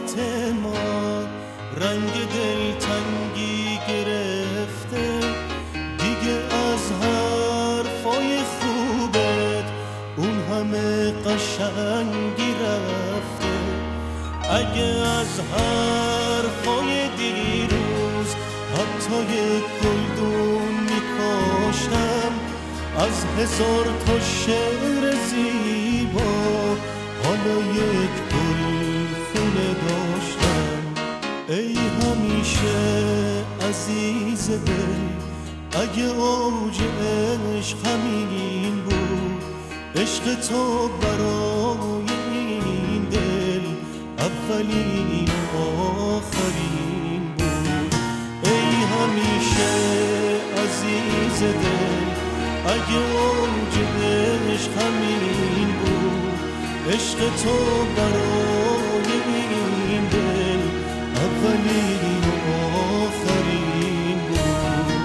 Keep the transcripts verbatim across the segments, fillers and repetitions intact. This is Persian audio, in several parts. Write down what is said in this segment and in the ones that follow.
محبت ما رنگ دلتنگی گرفته، دیگه از حرفای خوبت اون همه قشنگی رفته. اگه از حرفای دیروز حتی یک گلدون میکاشتم، از هزار تا شعر زیبا حالا یک گلخونه داشتم. ای همیشه عزیز دل، اگه اوج عشق همین بود، عشق تو برای این دل اولین و آخرین بود. ای همیشه عزیز دل، اگه اوج عشق همین بود، عشق تو برای این دل اولین و آخرین بود.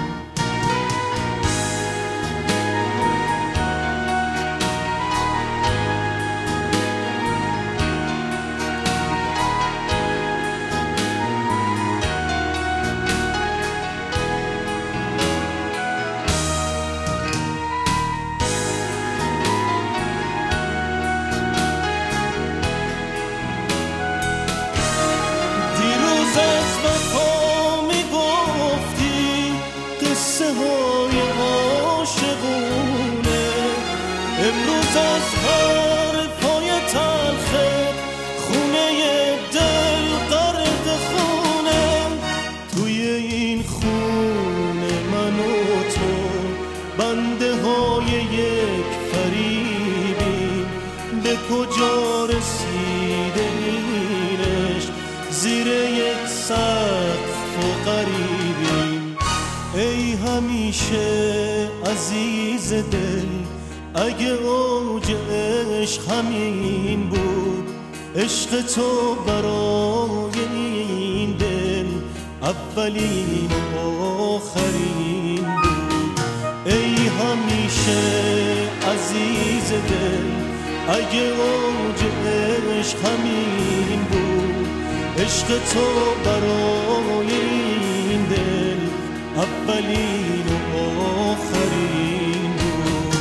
امروز از حرفای تلخت خونه دل غرق خونه. توی این خونه من و تو بنده های یک فریبیم، به کجا رسیده اینش زیر یک سقف و غریبیم. ای همیشه عزیز دل، اگه اوج عشق همین بود، عشق تو برای این دل اولین و آخرین بود. ای همیشه عزیز دل، اگه اوج عشق همین بود، عشق تو برای این دل اولین و آخرین بود.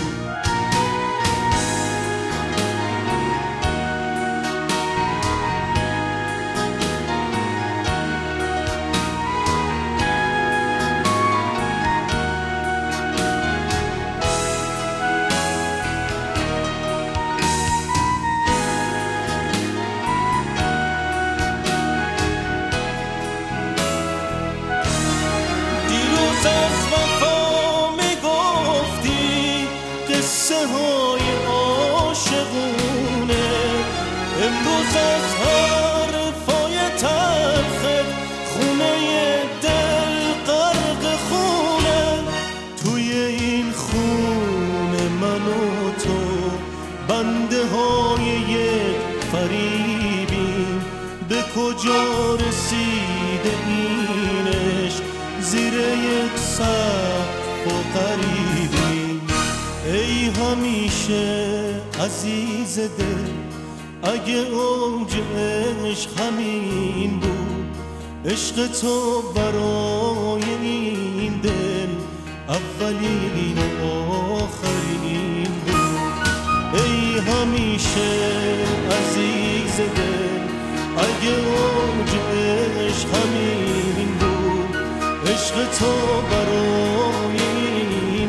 از وفا میگفتی قصه های عاشقونه، امروز از حرفای تلخت خونه دل غرق خونه. توی این خونه من و تو بنده های یک فریبیم، به کجا رسیده اینش زیر یک سقف و غریبیم. ای همیشه عزیز دل، اگه اوج عشق همین بود، عشق تو برای این دل اولین و آخرین بود. ای همیشه عزیز دل، اگه اوج عشق همین بود، عشق تو برای این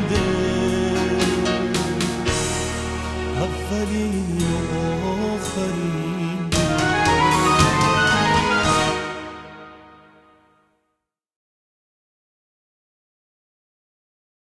دل اولین و آخرین